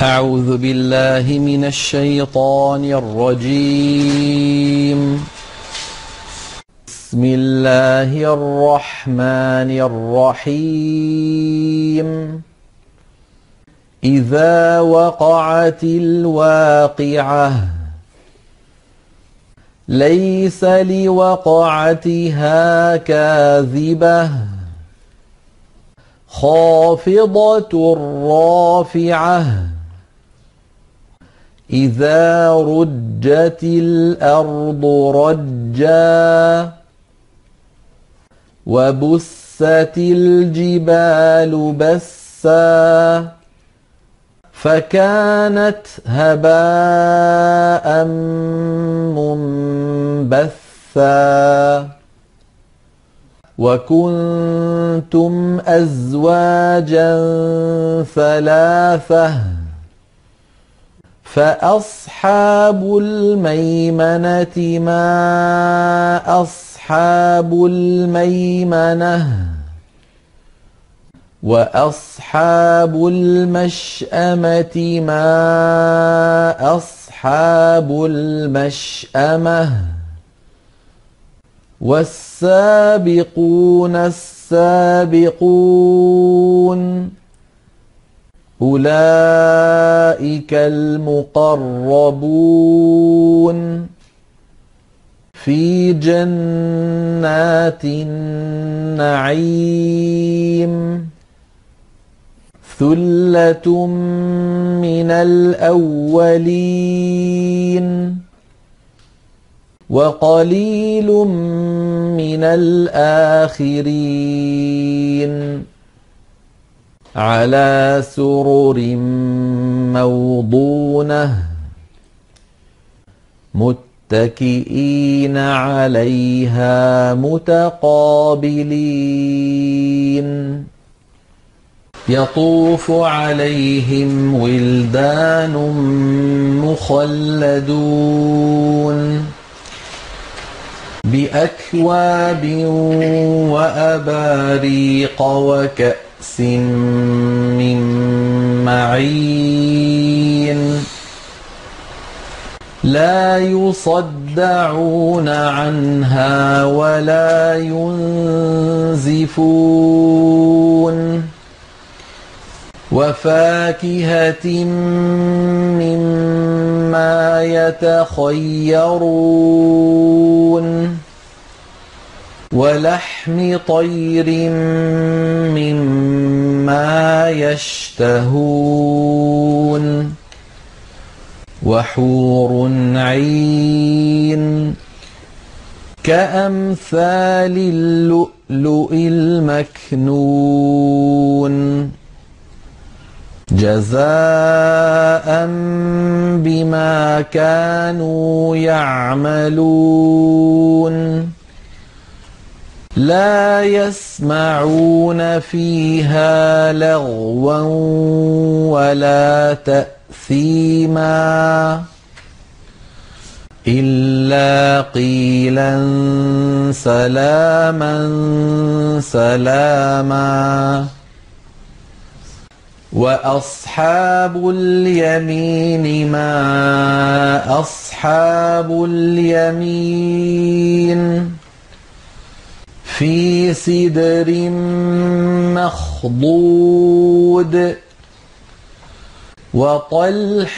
أعوذ بالله من الشيطان الرجيم. بسم الله الرحمن الرحيم. إذا وقعت الواقعة ليس لوقعتها كاذبة خافضة رافعة إذا رجت الأرض رجا وبست الجبال بسا فكانت هباء منبثا وكنتم أزواجا ثلاثة فأصحاب الميمنة ما أصحاب الميمنة وأصحاب المشأمة ما أصحاب المشأمة والسابقون السابقون أولئك المقربون في جنات النعيم ثلة من الأولين وقليل من الآخرين على سرر موضونة متكئين عليها متقابلين يطوف عليهم ولدان مخلدون بأكواب وأباريق وكأس من معين لا يصدعون عنها ولا ينزفون وفاكهة مما يتخيرون ولحم طير مما يشتهون وحور عين كأمثال اللؤلؤ المكنون جزاء بما كانوا يعملون لا يسمعون فيها لغوا ولا تأثيما إلا قيلا سلاما سلاما وأصحاب اليمين ما أصحاب اليمين في سدر مخضود وطلح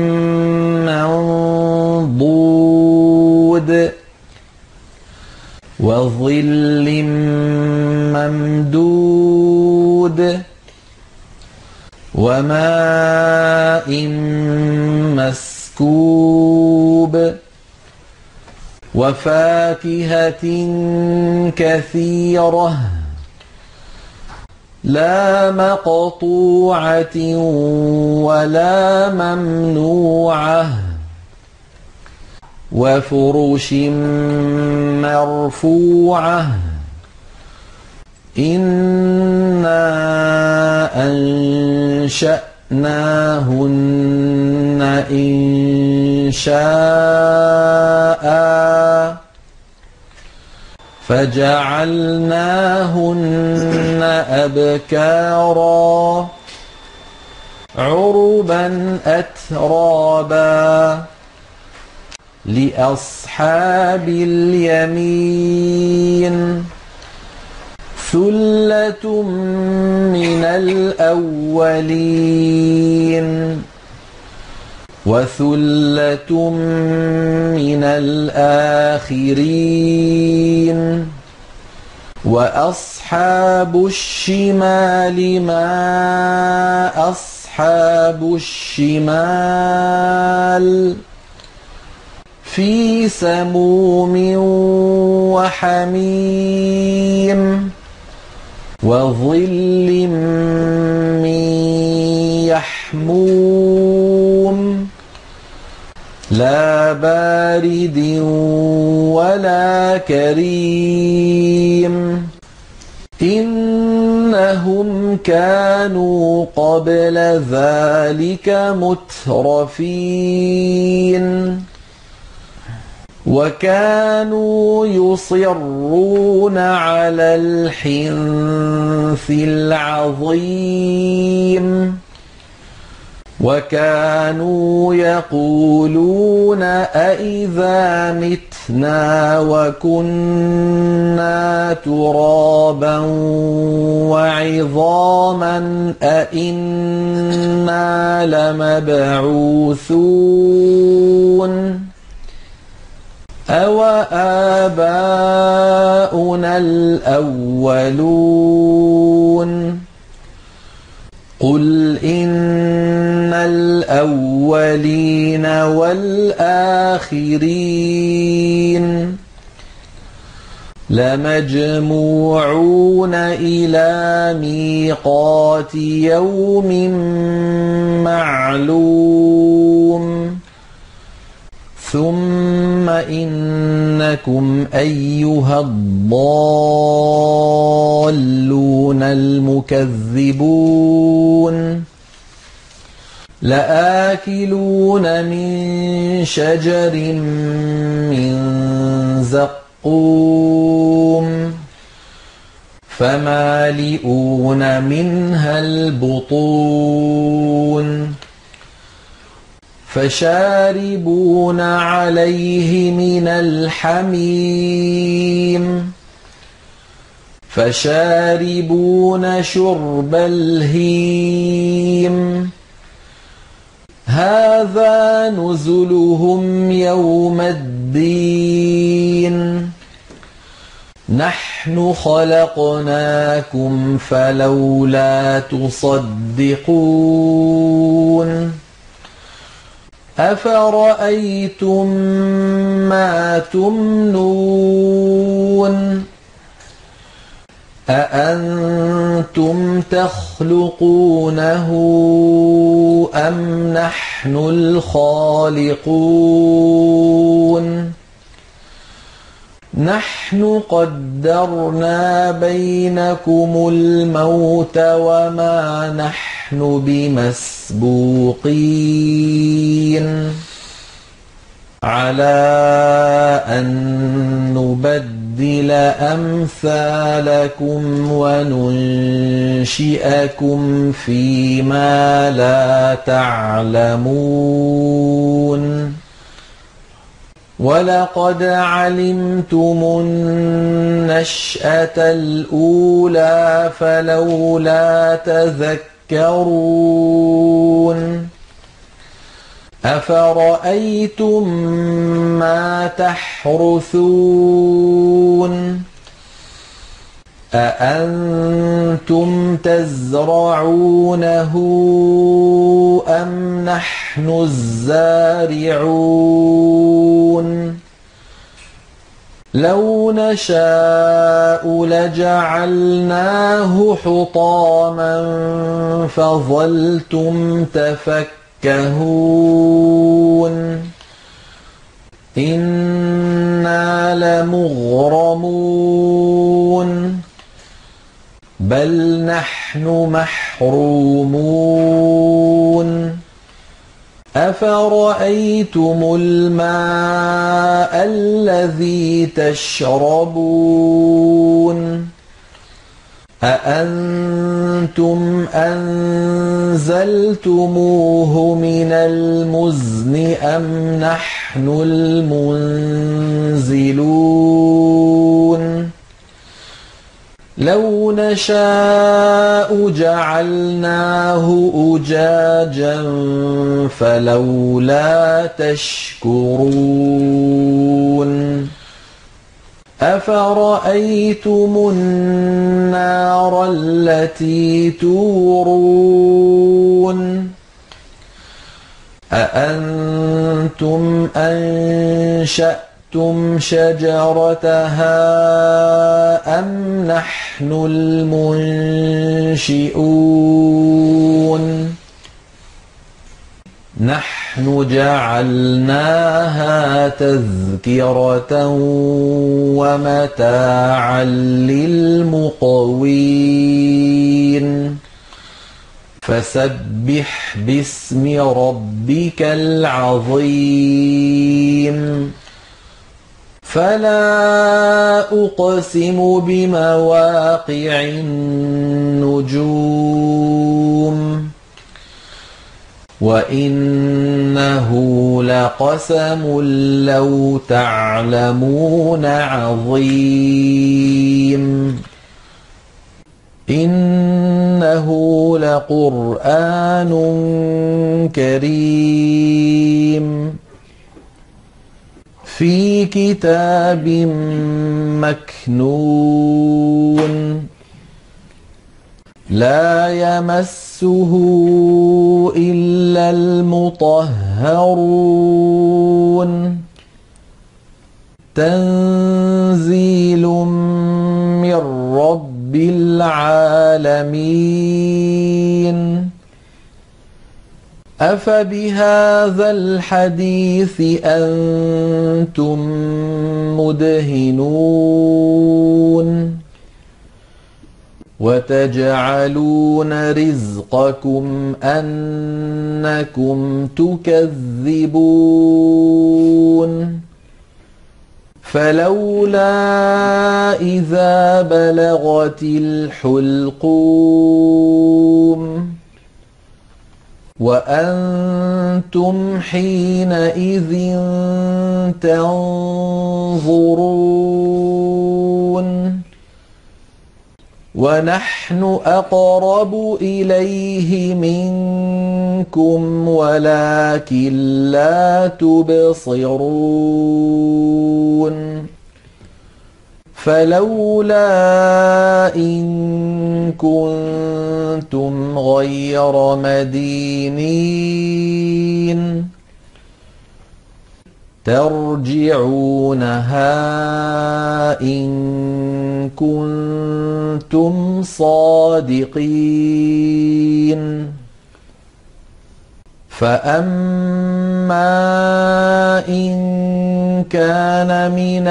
منضود وظل ممدود وماء مسكوب وفاكهة كثيرة لا مقطوعة ولا ممنوعة وفرش مرفوعة إنا أنشأناهن إنشاء فجعلناهن أبكارا عربا أترابا لأصحاب اليمين ثلة من الأولين وثلة من الآخرين وأصحاب الشمال ما أصحاب الشمال في سموم وحميم وظل من يحموم لا بارد ولا كريم إنهم كانوا قبل ذلك مترفين وكانوا يصرون على الحنث العظيم وكانوا يقولون أإذا متنا وكنا ترابا وعظاما أإنا لمبعوثون أو آباؤنا الأولون قل إن الأولين والآخرين لمجموعون إلى ميقات يوم معلوم ثم إنكم أيها الضالون المكذبون لآكلون من شجر من زقوم فمالئون منها البطون فشاربون عليه من الحميم فشاربون شرب الهيم هذا نزلهم يوم الدين نحن خلقناكم فلولا تصدقون أفرأيتم ما تمنون أأنتم تخلقونه أم نحن الخالقون نحن قدرنا بينكم الموت وما نحن بمسبوقين على أن نبدل أمثالكم وننشئكم فيما لا تعلمون ولقد علمتم النشأة الأولى فلولا تذكرون أفرأيتم ما تحرثون أأنتم تزرعونه أم نحن الزارعون لو نشاء لجعلناه حطاما فظلتم تفكهون إنا لمغرمون بل نحن محرومون أفرأيتم الماء الذي تشربون أأنتم أنزلتموه من المزن أم نحن المنزلون لو نشاء جعلناه أجاجا فلولا تشكرون أفرأيتم النار التي تورون أأنتم أنشأتم شجرتها أم نحن المنشئون نحن جعلناها تذكرة ومتاعا للمقوين فسبح باسم ربك العظيم فلا أقسم بمواقع النجوم وإنه لقسم لو تعلمون عظيم إنه لقرآن كريم في كتاب مكنون لا يمسه إلا المطهرون تنزيل من رب العالمين أفبهذا الحديث أنتم مدهنون وتجعلون رزقكم أنكم تكذبون فلولا إذا بلغت الحلقوم وأنتم حينئذ تنظرون ونحن أقرب إليه منكم ولكن لا تبصرون فلولا إن كنتم غير مدينين ترجعونها إن كنتم صادقين فأما إن كان من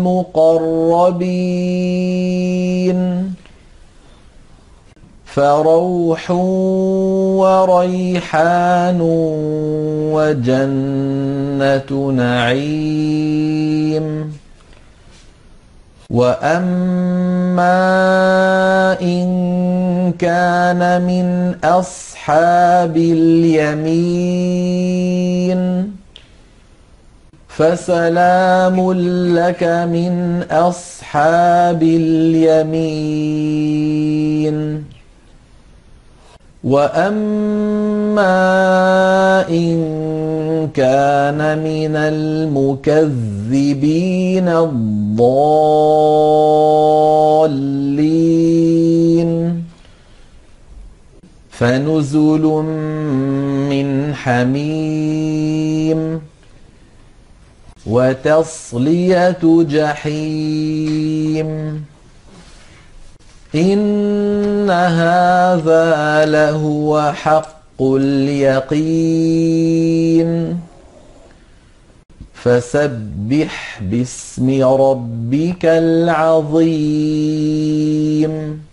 المقربين فروح وريحان وجنة نعيم وأما إن كان من أصحاب اليمين فسلام لك من أصحاب اليمين وأما إن كان من المكذبين الضالين فنزل من حميم وتصلية جحيم إن هذا لهو حق اليقين فسبح باسم ربك العظيم